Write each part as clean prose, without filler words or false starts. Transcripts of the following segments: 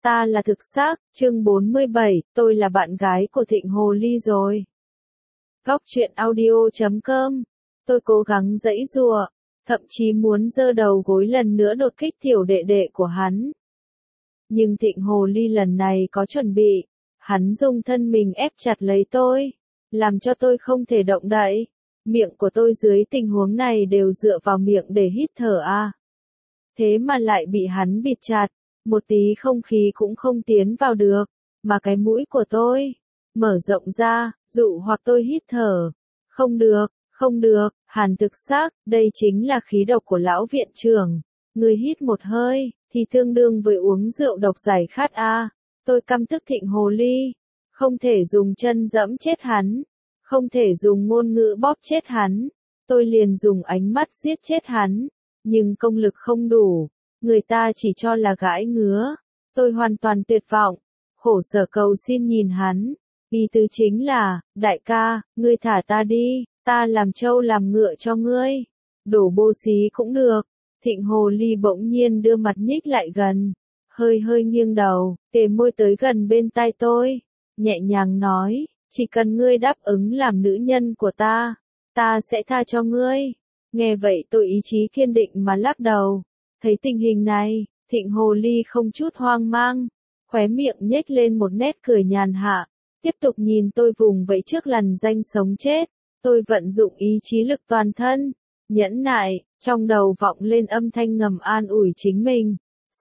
Ta là thực xác, chương 47, tôi là bạn gái của Thịnh Hồ Ly rồi. Góc truyện audio.com. Tôi cố gắng giãy giụa, thậm chí muốn giơ đầu gối lần nữa đột kích tiểu đệ đệ của hắn. Nhưng Thịnh Hồ Ly lần này có chuẩn bị, hắn dùng thân mình ép chặt lấy tôi, làm cho tôi không thể động đậy. Miệng của tôi dưới tình huống này đều dựa vào miệng để hít thở à. Thế mà lại bị hắn bịt chặt, một tí không khí cũng không tiến vào được, mà cái mũi của tôi mở rộng ra, dụ hoặc tôi hít thở. Không được, không được, Hàn thực xác, đây chính là khí độc của lão viện trưởng. Người hít một hơi, thì tương đương với uống rượu độc giải khát a. Tôi căm tức Thịnh Hồ Ly, không thể dùng chân dẫm chết hắn, không thể dùng ngôn ngữ bóp chết hắn, tôi liền dùng ánh mắt giết chết hắn, nhưng công lực không đủ, người ta chỉ cho là gãi ngứa, tôi hoàn toàn tuyệt vọng, khổ sở cầu xin nhìn hắn, ý tứ chính là, đại ca, ngươi thả ta đi, ta làm trâu làm ngựa cho ngươi, đổ bô xí cũng được. Thịnh Hồ Ly bỗng nhiên đưa mặt nhích lại gần, hơi hơi nghiêng đầu, kề môi tới gần bên tai tôi, nhẹ nhàng nói, chỉ cần ngươi đáp ứng làm nữ nhân của ta sẽ tha cho ngươi. Nghe vậy tôi ý chí kiên định mà lắc đầu, thấy tình hình này, Thịnh Hồ Ly không chút hoang mang, khóe miệng nhếch lên một nét cười nhàn hạ, tiếp tục nhìn tôi vùng vẫy trước lằn ranh sống chết, tôi vận dụng ý chí lực toàn thân, nhẫn nại, trong đầu vọng lên âm thanh ngầm an ủi chính mình,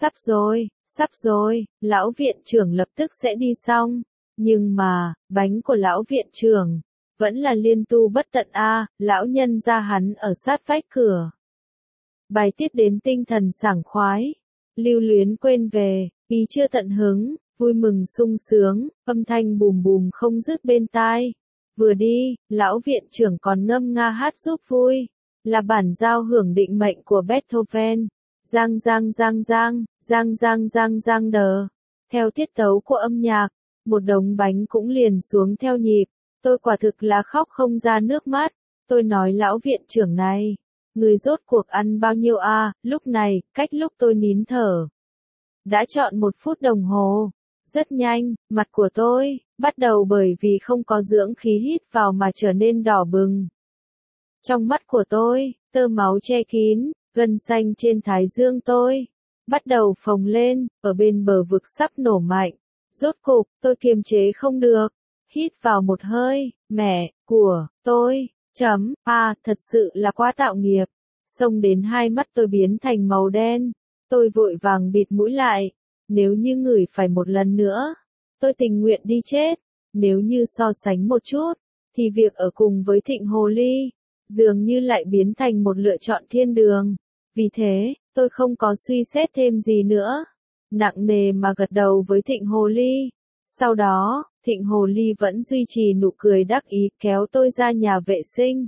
sắp rồi, lão viện trưởng lập tức sẽ đi xong, nhưng mà, bánh của lão viện trưởng vẫn là liên tu bất tận a, lão nhân gia hắn ở sát vách cửa. Bài tiết đến tinh thần sảng khoái, lưu luyến quên về, ý chưa tận hứng, vui mừng sung sướng, âm thanh bùm bùm không dứt bên tai. Vừa đi, lão viện trưởng còn ngâm nga hát giúp vui, là bản giao hưởng định mệnh của Beethoven. Giang giang giang giang, giang giang giang giang đờ. Theo tiết tấu của âm nhạc, một đống bánh cũng liền xuống theo nhịp. Tôi quả thực là khóc không ra nước mắt. Tôi nói lão viện trưởng này, người rốt cuộc ăn bao nhiêu a? Lúc này, cách lúc tôi nín thở, đã trọn 1 phút đồng hồ. Rất nhanh, mặt của tôi bắt đầu bởi vì không có dưỡng khí hít vào mà trở nên đỏ bừng. Trong mắt của tôi, tơ máu che kín, gân xanh trên thái dương tôi bắt đầu phồng lên, ở bên bờ vực sắp nổ mạnh. Rốt cục, tôi kiềm chế không được, hít vào một hơi, mẹ của tôi, thật sự là quá tạo nghiệp. Xông đến hai mắt tôi biến thành màu đen, tôi vội vàng bịt mũi lại. Nếu như ngửi phải một lần nữa, tôi tình nguyện đi chết. Nếu như so sánh một chút, thì việc ở cùng với Thịnh Hồ Ly dường như lại biến thành một lựa chọn thiên đường. Vì thế, tôi không có suy xét thêm gì nữa, nặng nề mà gật đầu với Thịnh Hồ Ly. Sau đó, Thịnh Hồ Ly vẫn duy trì nụ cười đắc ý kéo tôi ra nhà vệ sinh.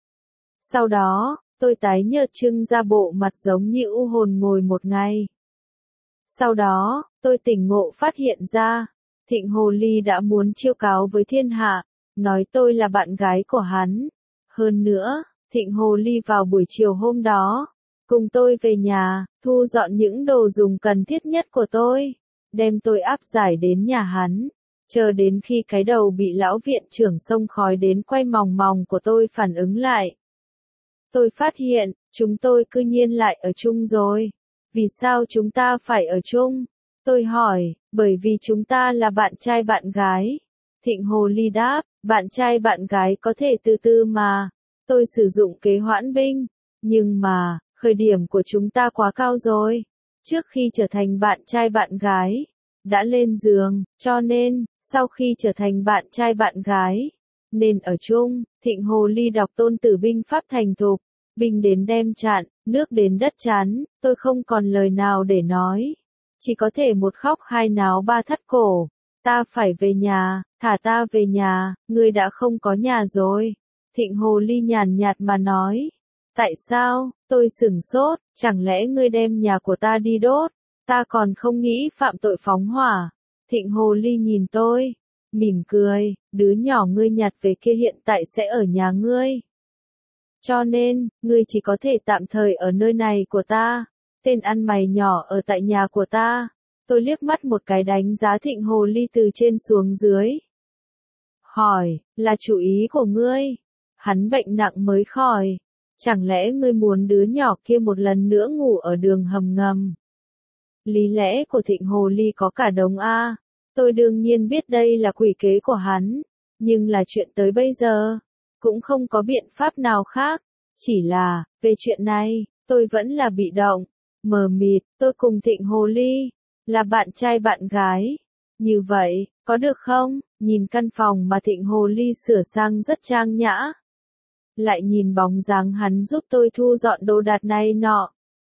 Sau đó, tôi tái nhợt trưng ra bộ mặt giống như u hồn ngồi một ngày. Sau đó, tôi tỉnh ngộ phát hiện ra, Thịnh Hồ Ly đã muốn chiêu cáo với thiên hạ, nói tôi là bạn gái của hắn. Hơn nữa, Thịnh Hồ Ly vào buổi chiều hôm đó, cùng tôi về nhà, thu dọn những đồ dùng cần thiết nhất của tôi, đem tôi áp giải đến nhà hắn, chờ đến khi cái đầu bị lão viện trưởng xông khói đến quay mòng mòng của tôi phản ứng lại. Tôi phát hiện, chúng tôi cư nhiên lại ở chung rồi. Vì sao chúng ta phải ở chung? Tôi hỏi, bởi vì chúng ta là bạn trai bạn gái. Thịnh Hồ Ly đáp, bạn trai bạn gái có thể từ từ mà. Tôi sử dụng kế hoãn binh, nhưng mà, khởi điểm của chúng ta quá cao rồi. Trước khi trở thành bạn trai bạn gái, đã lên giường, cho nên, sau khi trở thành bạn trai bạn gái, nên ở chung. Thịnh Hồ Ly đọc Tôn Tử binh pháp thành thục, binh đến đem chặn, nước đến đất chắn, tôi không còn lời nào để nói. Chỉ có thể một khóc hai náo ba thắt cổ. Ta phải về nhà, thả ta về nhà, ngươi đã không có nhà rồi. Thịnh Hồ Ly nhàn nhạt mà nói. Tại sao? Tôi sửng sốt, chẳng lẽ ngươi đem nhà của ta đi đốt? Ta còn không nghĩ phạm tội phóng hỏa. Thịnh Hồ Ly nhìn tôi, mỉm cười, đứa nhỏ ngươi nhặt về kia hiện tại sẽ ở nhà ngươi. Cho nên, ngươi chỉ có thể tạm thời ở nơi này của ta. Tên ăn mày nhỏ ở tại nhà của ta. Tôi liếc mắt một cái đánh giá Thịnh Hồ Ly từ trên xuống dưới. Hỏi, là chủ ý của ngươi? Hắn bệnh nặng mới khỏi. Chẳng lẽ ngươi muốn đứa nhỏ kia một lần nữa ngủ ở đường hầm ngầm? Lý lẽ của Thịnh Hồ Ly có cả đống A. Tôi đương nhiên biết đây là quỷ kế của hắn. Nhưng là chuyện tới bây giờ. Cũng không có biện pháp nào khác. Chỉ là, về chuyện này, tôi vẫn là bị động. Mờ mịt, tôi cùng Thịnh Hồ Ly. Là bạn trai bạn gái. Như vậy, có được không? Nhìn căn phòng mà Thịnh Hồ Ly sửa sang rất trang nhã. Lại nhìn bóng dáng hắn giúp tôi thu dọn đồ đạc này nọ.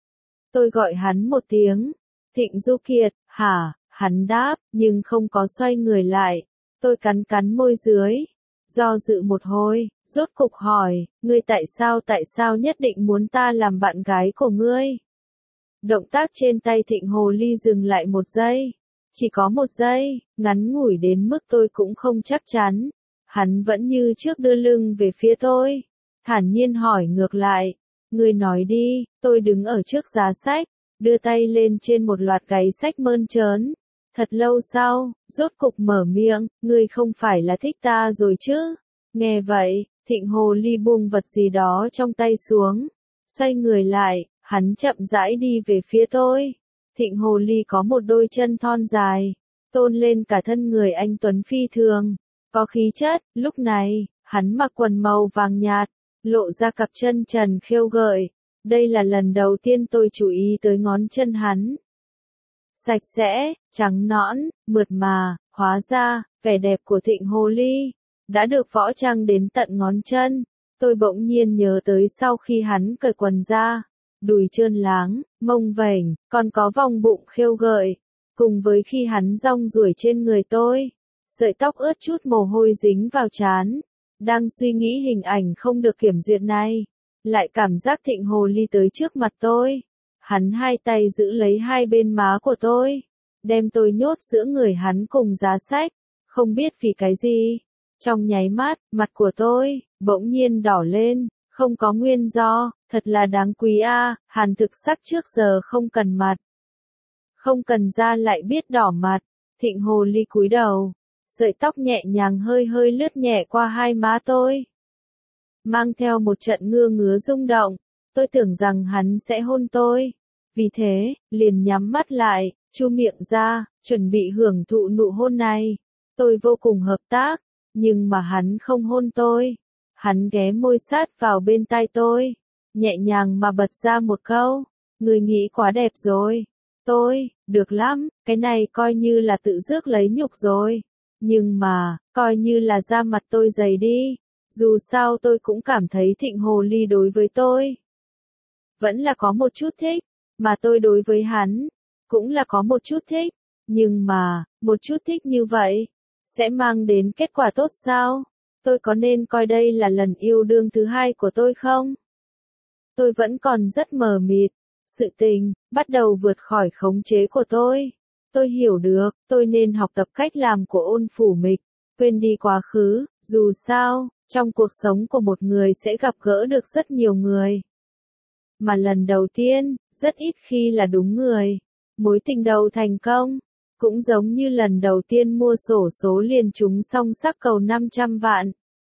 Tôi gọi hắn một tiếng. Thịnh Du Kiệt, hả? Hắn đáp, nhưng không có xoay người lại. Tôi cắn cắn môi dưới. Do dự một hồi, rốt cục hỏi, ngươi tại sao nhất định muốn ta làm bạn gái của ngươi? Động tác trên tay Thịnh Hồ Ly dừng lại một giây. Chỉ có một giây, ngắn ngủi đến mức tôi cũng không chắc chắn. Hắn vẫn như trước đưa lưng về phía tôi. Thản nhiên hỏi ngược lại. Ngươi nói đi, tôi đứng ở trước giá sách, đưa tay lên trên một loạt gáy sách mơn trớn. Thật lâu sau, rốt cục mở miệng, ngươi không phải là thích ta rồi chứ? Nghe vậy, Thịnh Hồ Ly buông vật gì đó trong tay xuống. Xoay người lại, hắn chậm rãi đi về phía tôi. Thịnh Hồ Ly có một đôi chân thon dài, tôn lên cả thân người anh tuấn phi thường, có khí chất. Lúc này, hắn mặc quần màu vàng nhạt, lộ ra cặp chân trần khêu gợi. Đây là lần đầu tiên tôi chú ý tới ngón chân hắn. Sạch sẽ, trắng nõn, mượt mà, hóa ra, vẻ đẹp của Thịnh Hồ Ly đã được võ trang đến tận ngón chân. Tôi bỗng nhiên nhớ tới sau khi hắn cởi quần ra, đùi trơn láng, mông vểnh, còn có vòng bụng khêu gợi, cùng với khi hắn rong ruổi trên người tôi, sợi tóc ướt chút mồ hôi dính vào trán. Đang suy nghĩ hình ảnh không được kiểm duyệt này, lại cảm giác Thịnh Hồ Ly tới trước mặt tôi. Hắn hai tay giữ lấy hai bên má của tôi, đem tôi nhốt giữa người hắn cùng giá sách, không biết vì cái gì. Trong nháy mắt, mặt của tôi bỗng nhiên đỏ lên, không có nguyên do, thật là đáng quý a. Hàn Thực Sắc trước giờ không cần mặt, không cần da lại biết đỏ mặt. Thịnh Hồ Ly cúi đầu, sợi tóc nhẹ nhàng hơi hơi lướt nhẹ qua hai má tôi, mang theo một trận ngứa ngứa rung động. Tôi tưởng rằng hắn sẽ hôn tôi, vì thế, liền nhắm mắt lại, chu miệng ra, chuẩn bị hưởng thụ nụ hôn này. Tôi vô cùng hợp tác, nhưng mà hắn không hôn tôi. Hắn ghé môi sát vào bên tai tôi, nhẹ nhàng mà bật ra một câu, người nghĩ quá đẹp rồi. Tôi, được lắm, cái này coi như là tự rước lấy nhục rồi. Nhưng mà, coi như là da mặt tôi dày đi. Dù sao tôi cũng cảm thấy Thịnh Hồ Ly đối với tôi vẫn là có một chút thích, mà tôi đối với hắn cũng là có một chút thích. Nhưng mà, một chút thích như vậy sẽ mang đến kết quả tốt sao? Tôi có nên coi đây là lần yêu đương thứ hai của tôi không? Tôi vẫn còn rất mờ mịt. Sự tình bắt đầu vượt khỏi khống chế của tôi. Tôi hiểu được, tôi nên học tập cách làm của Ôn Phủ Mịch, quên đi quá khứ. Dù sao, trong cuộc sống của một người sẽ gặp gỡ được rất nhiều người, mà lần đầu tiên, rất ít khi là đúng người. Mối tình đầu thành công, cũng giống như lần đầu tiên mua xổ số liền trúng song sắc cầu 500 vạn.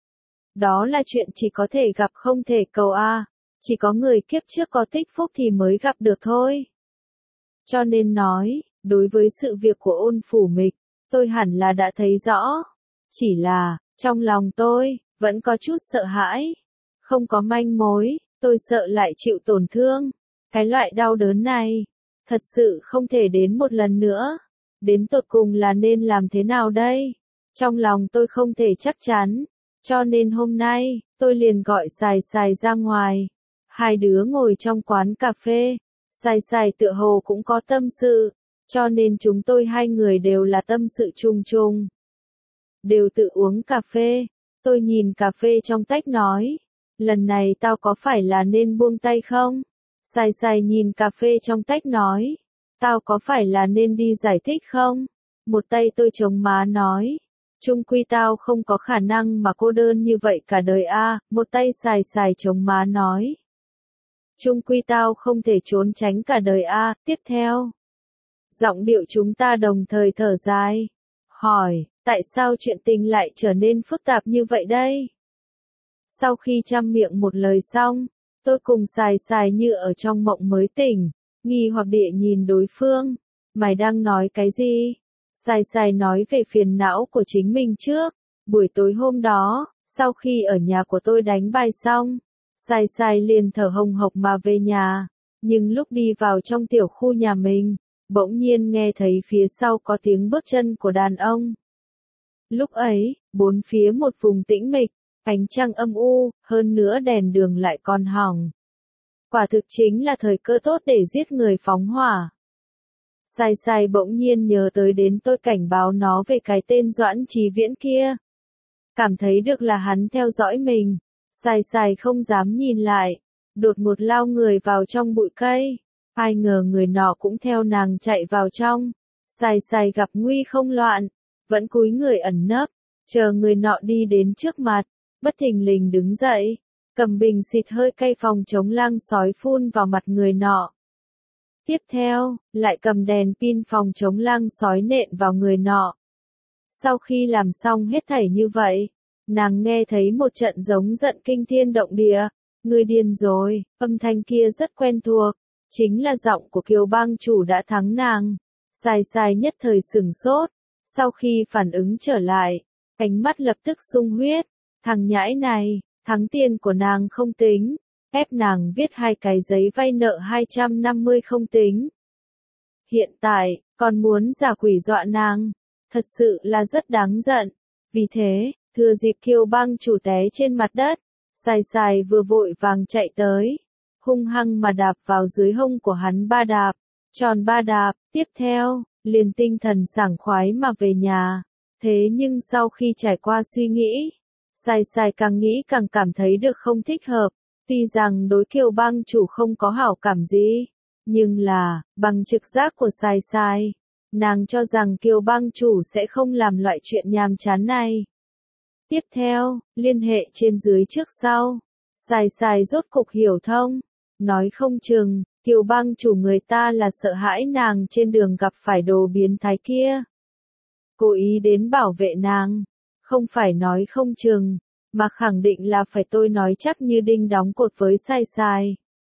Đó là chuyện chỉ có thể gặp không thể cầu a. Chỉ có người kiếp trước có tích phúc thì mới gặp được thôi. Cho nên nói, đối với sự việc của Ôn Phủ Mịch, tôi hẳn là đã thấy rõ. Chỉ là, trong lòng tôi vẫn có chút sợ hãi. Không có manh mối, tôi sợ lại chịu tổn thương. Cái loại đau đớn này, thật sự không thể đến một lần nữa. Đến tột cùng là nên làm thế nào đây? Trong lòng tôi không thể chắc chắn. Cho nên hôm nay, tôi liền gọi Sài Sài ra ngoài. Hai đứa ngồi trong quán cà phê. Sài Sài tựa hồ cũng có tâm sự. Cho nên chúng tôi hai người đều là tâm sự chung chung. Đều tự uống cà phê. Tôi nhìn cà phê trong tách nói. Lần này tao có phải là nên buông tay không? Sài Sài nhìn cà phê trong tách nói. Tao có phải là nên đi giải thích không? Một tay tôi chống má nói. Chung quy tao không có khả năng mà cô đơn như vậy cả đời a. Một tay Sài Sài chống má nói. Chung quy tao không thể trốn tránh cả đời a. Tiếp theo, Giọng điệu chúng ta đồng thời thở dài. Hỏi, tại sao chuyện tình lại trở nên phức tạp như vậy đây? Sau khi trăm miệng một lời xong, tôi cùng Sài Sài như ở trong mộng mới tỉnh, nghi hoặc địa nhìn đối phương. Mày đang nói cái gì? Sài Sài nói về phiền não của chính mình trước. Buổi tối hôm đó, sau khi ở nhà của tôi đánh bài xong, Sài Sài liền thở hồng hộc mà về nhà. Nhưng lúc đi vào trong tiểu khu nhà mình, bỗng nhiên nghe thấy phía sau có tiếng bước chân của đàn ông. Lúc ấy, bốn phía một vùng tĩnh mịch, ánh trăng âm u, hơn nữa đèn đường lại còn hỏng. Quả thực chính là thời cơ tốt để giết người phóng hỏa. Sài Sài bỗng nhiên nhớ tới đến tôi cảnh báo nó về cái tên Doãn Chí Viễn kia. Cảm thấy được là hắn theo dõi mình. Sài Sài không dám nhìn lại. Đột ngột lao người vào trong bụi cây. Ai ngờ người nọ cũng theo nàng chạy vào trong. Sài Sài gặp nguy không loạn. Vẫn cúi người ẩn nấp. Chờ người nọ đi đến trước mặt. Bất thình lình đứng dậy. Cầm bình xịt hơi cay phòng chống lang sói phun vào mặt người nọ. Tiếp theo, lại cầm đèn pin phòng chống lang sói nện vào người nọ. Sau khi làm xong hết thảy như vậy, nàng nghe thấy một trận giống giận kinh thiên động địa. Người điên rồi, âm thanh kia rất quen thuộc. Chính là giọng của Kiều bang chủ đã thắng nàng. Sài Sài nhất thời sửng sốt. Sau khi phản ứng trở lại, ánh mắt lập tức sung huyết. Thằng nhãi này, thắng tiền của nàng không tính. Ép nàng viết 2 cái giấy vay nợ 250 không tính. Hiện tại, còn muốn giả quỷ dọa nàng. Thật sự là rất đáng giận. Vì thế, thừa dịp Kiều bang chủ té trên mặt đất, Sài Sài vừa vội vàng chạy tới. Hung hăng mà đạp vào dưới hông của hắn 3 đạp. Tròn 3 đạp, tiếp theo, liền tinh thần sảng khoái mà về nhà. Thế nhưng sau khi trải qua suy nghĩ, Sài Sài càng nghĩ càng cảm thấy được không thích hợp. Tuy rằng đối Kiều bang chủ không có hảo cảm gì, nhưng là, bằng trực giác của Sài Sài, nàng cho rằng Kiều bang chủ sẽ không làm loại chuyện nhàm chán này. Tiếp theo, liên hệ trên dưới trước sau. Sài Sài rốt cục hiểu thông. Nói không chừng, Kiều bang chủ người ta là sợ hãi nàng trên đường gặp phải đồ biến thái kia. Cố ý đến bảo vệ nàng. Không phải nói không chừng, mà khẳng định là phải tôi nói chắc như đinh đóng cột với Sài Sài.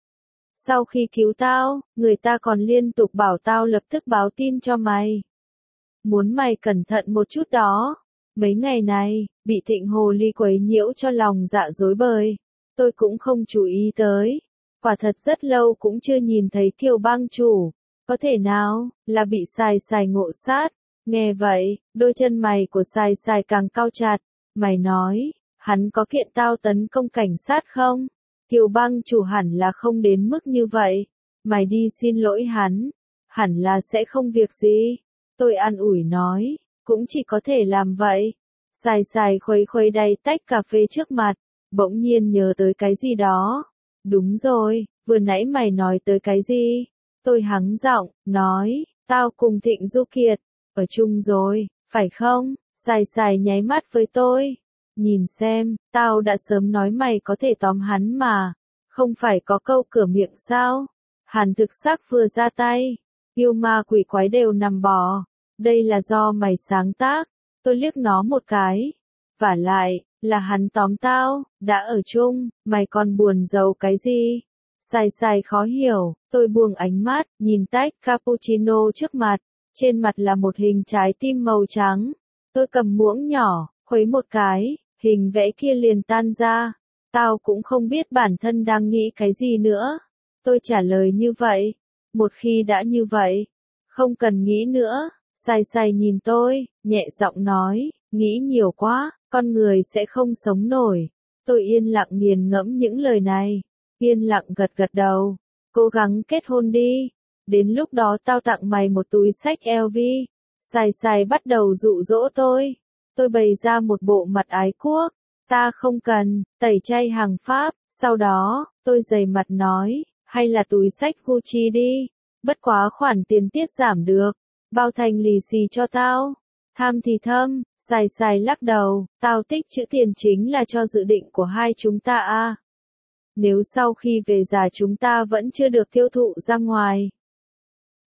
Sau khi cứu tao, người ta còn liên tục bảo tao lập tức báo tin cho mày. Muốn mày cẩn thận một chút đó. Mấy ngày này, bị Thịnh Hồ Ly quấy nhiễu cho lòng dạ rối bời. Tôi cũng không chú ý tới. Quả thật rất lâu cũng chưa nhìn thấy Kiều bang chủ. Có thể nào, là bị Sài Sài ngộ sát. Nghe vậy, đôi chân mày của Sài Sài càng cau chặt. Mày nói, hắn có kiện tao tấn công cảnh sát không? Kiều bang chủ hẳn là không đến mức như vậy. Mày đi xin lỗi hắn. Hẳn là sẽ không việc gì. Tôi an ủi nói, cũng chỉ có thể làm vậy. Sài Sài khuấy khuấy đầy tách cà phê trước mặt. Bỗng nhiên nhớ tới cái gì đó. Đúng rồi, vừa nãy mày nói tới cái gì? Tôi hắng giọng, nói, tao cùng Thịnh Du Kiệt, ở chung rồi, phải không? Sài Sài nháy mắt với tôi. Nhìn xem, tao đã sớm nói mày có thể tóm hắn mà. Không phải có câu cửa miệng sao? Hàn thực sắc vừa ra tay. Yêu ma quỷ quái đều nằm bò. Đây là do mày sáng tác. Tôi liếc nó một cái. Vả lại, là hắn tóm tao, đã ở chung, mày còn buồn giàu cái gì? Sài Sài khó hiểu, tôi buông ánh mắt, nhìn tách cappuccino trước mặt. Trên mặt là một hình trái tim màu trắng. Tôi cầm muỗng nhỏ, khuấy một cái, hình vẽ kia liền tan ra. Tao cũng không biết bản thân đang nghĩ cái gì nữa. Tôi trả lời như vậy. Một khi đã như vậy, không cần nghĩ nữa. Sài Sài nhìn tôi, nhẹ giọng nói, nghĩ nhiều quá, con người sẽ không sống nổi. Tôi yên lặng nghiền ngẫm những lời này. Yên lặng gật gật đầu. Cố gắng kết hôn đi. Đến lúc đó tao tặng mày một túi xách LV. Sài Sài bắt đầu dụ dỗ tôi. Tôi bày ra một bộ mặt ái quốc. Ta không cần, tẩy chay hàng Pháp. Sau đó, tôi dày mặt nói, hay là túi xách Gucci đi. Bất quá khoản tiền tiết giảm được. Bao thành lì xì cho tao. Tham thì thâm, Sài Sài lắc đầu, tao tích chữ tiền chính là cho dự định của hai chúng ta à. Nếu sau khi về già chúng ta vẫn chưa được tiêu thụ ra ngoài.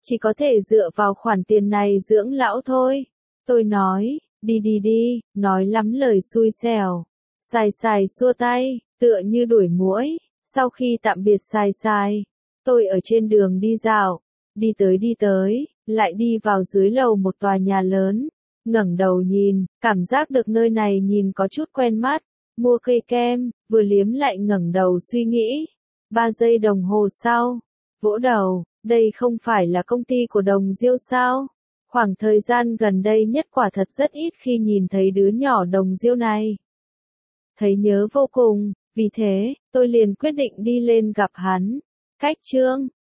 chỉ có thể dựa vào khoản tiền này dưỡng lão thôi. Tôi nói, đi đi đi, nói lắm lời xui xẻo. Sài sài xua tay, tựa như đuổi muỗi. Sau khi tạm biệt sài sài, tôi ở trên đường đi dạo, đi tới, lại đi vào dưới lầu một tòa nhà lớn. Ngẩng đầu nhìn, cảm giác được nơi này nhìn có chút quen mắt. Mua cây kem, vừa liếm lại ngẩng đầu suy nghĩ. 3 giây đồng hồ sau, vỗ đầu, đây không phải là công ty của Đồng Diêu sao? Khoảng thời gian gần đây nhất quả thật rất ít khi nhìn thấy đứa nhỏ Đồng Diêu này. Thấy nhớ vô cùng, vì thế, tôi liền quyết định đi lên gặp hắn. Cách chương